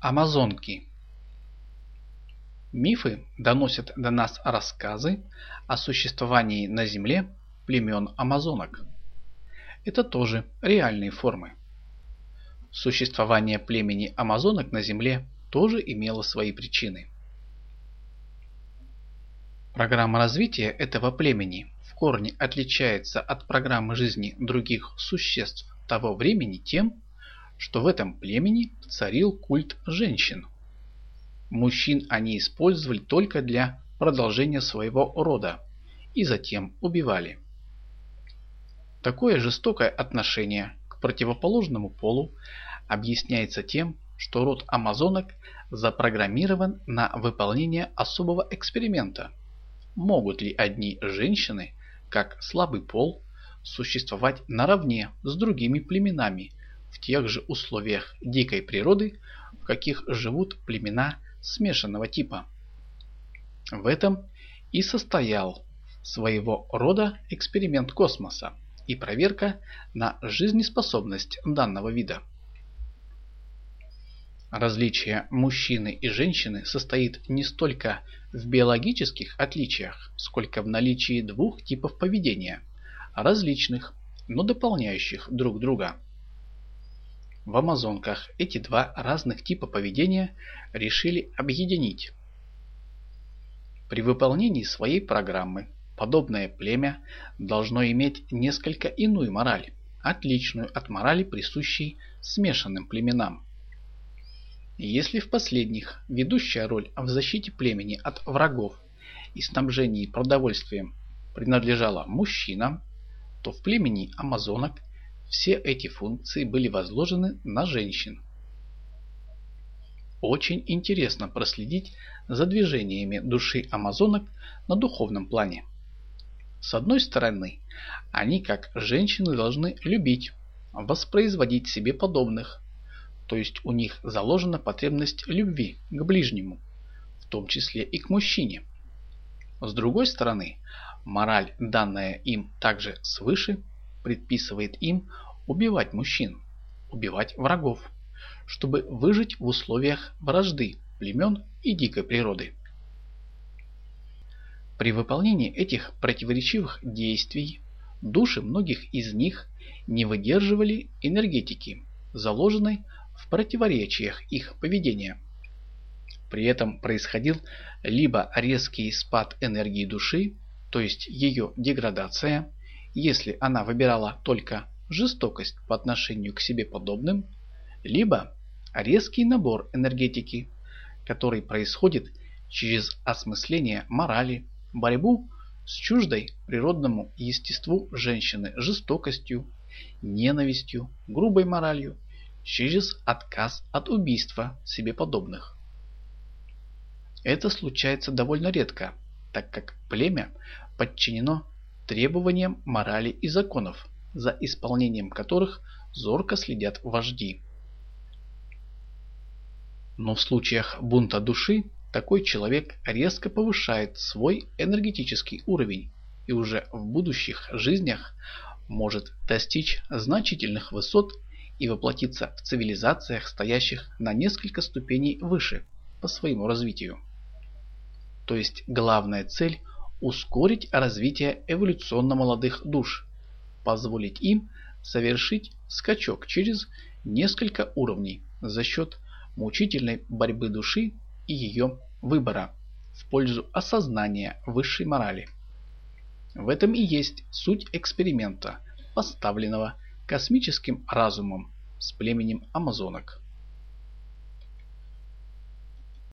Амазонки. Мифы доносят до нас рассказы о существовании на Земле племен амазонок. Это тоже реальные формы. Существование племени амазонок на Земле тоже имело свои причины. Программа развития этого племени в корне отличается от программы жизни других существ того времени тем, что в этом племени царил культ женщин. Мужчин они использовали только для продолжения своего рода и затем убивали. Такое жестокое отношение к противоположному полу объясняется тем, что род амазонок запрограммирован на выполнение особого эксперимента. Могут ли одни женщины, как слабый пол, существовать наравне с другими племенами в тех же условиях дикой природы, в каких живут племена смешанного типа? В этом и состоял своего рода эксперимент космоса и проверка на жизнеспособность данного вида. Различие мужчины и женщины состоит не столько в биологических отличиях, сколько в наличии двух типов поведения, различных, но дополняющих друг друга. В амазонках эти два разных типа поведения решили объединить. При выполнении своей программы подобное племя должно иметь несколько иную мораль, отличную от морали, присущей смешанным племенам. Если в последних ведущая роль в защите племени от врагов и снабжении продовольствием принадлежала мужчинам, то в племени амазонок все эти функции были возложены на женщин. Очень интересно проследить за движениями души амазонок на духовном плане. С одной стороны, они, как женщины, должны любить, воспроизводить себе подобных, то есть у них заложена потребность любви к ближнему, в том числе и к мужчине. С другой стороны, мораль, данная им также свыше, предписывает им убивать мужчин, убивать врагов, чтобы выжить в условиях вражды племен и дикой природы. При выполнении этих противоречивых действий души многих из них не выдерживали энергетики, заложенной в противоречиях их поведения. При этом происходил либо резкий спад энергии души, то есть ее деградация, если она выбирала только жестокость по отношению к себе подобным, либо резкий набор энергетики, который происходит через осмысление морали, борьбу с чуждой природному естеству женщины жестокостью, ненавистью, грубой моралью, через отказ от убийства себе подобных. Это случается довольно редко, так как племя подчинено требованиям морали и законов, за исполнением которых зорко следят вожди. Но в случаях бунта души такой человек резко повышает свой энергетический уровень и уже в будущих жизнях может достичь значительных высот и воплотиться в цивилизациях, стоящих на несколько ступеней выше по своему развитию. То есть главная цель – ускорить развитие эволюционно молодых душ, позволить им совершить скачок через несколько уровней за счет мучительной борьбы души и ее выбора в пользу осознания высшей морали. В этом и есть суть эксперимента, поставленного космическим разумом с племенем амазонок.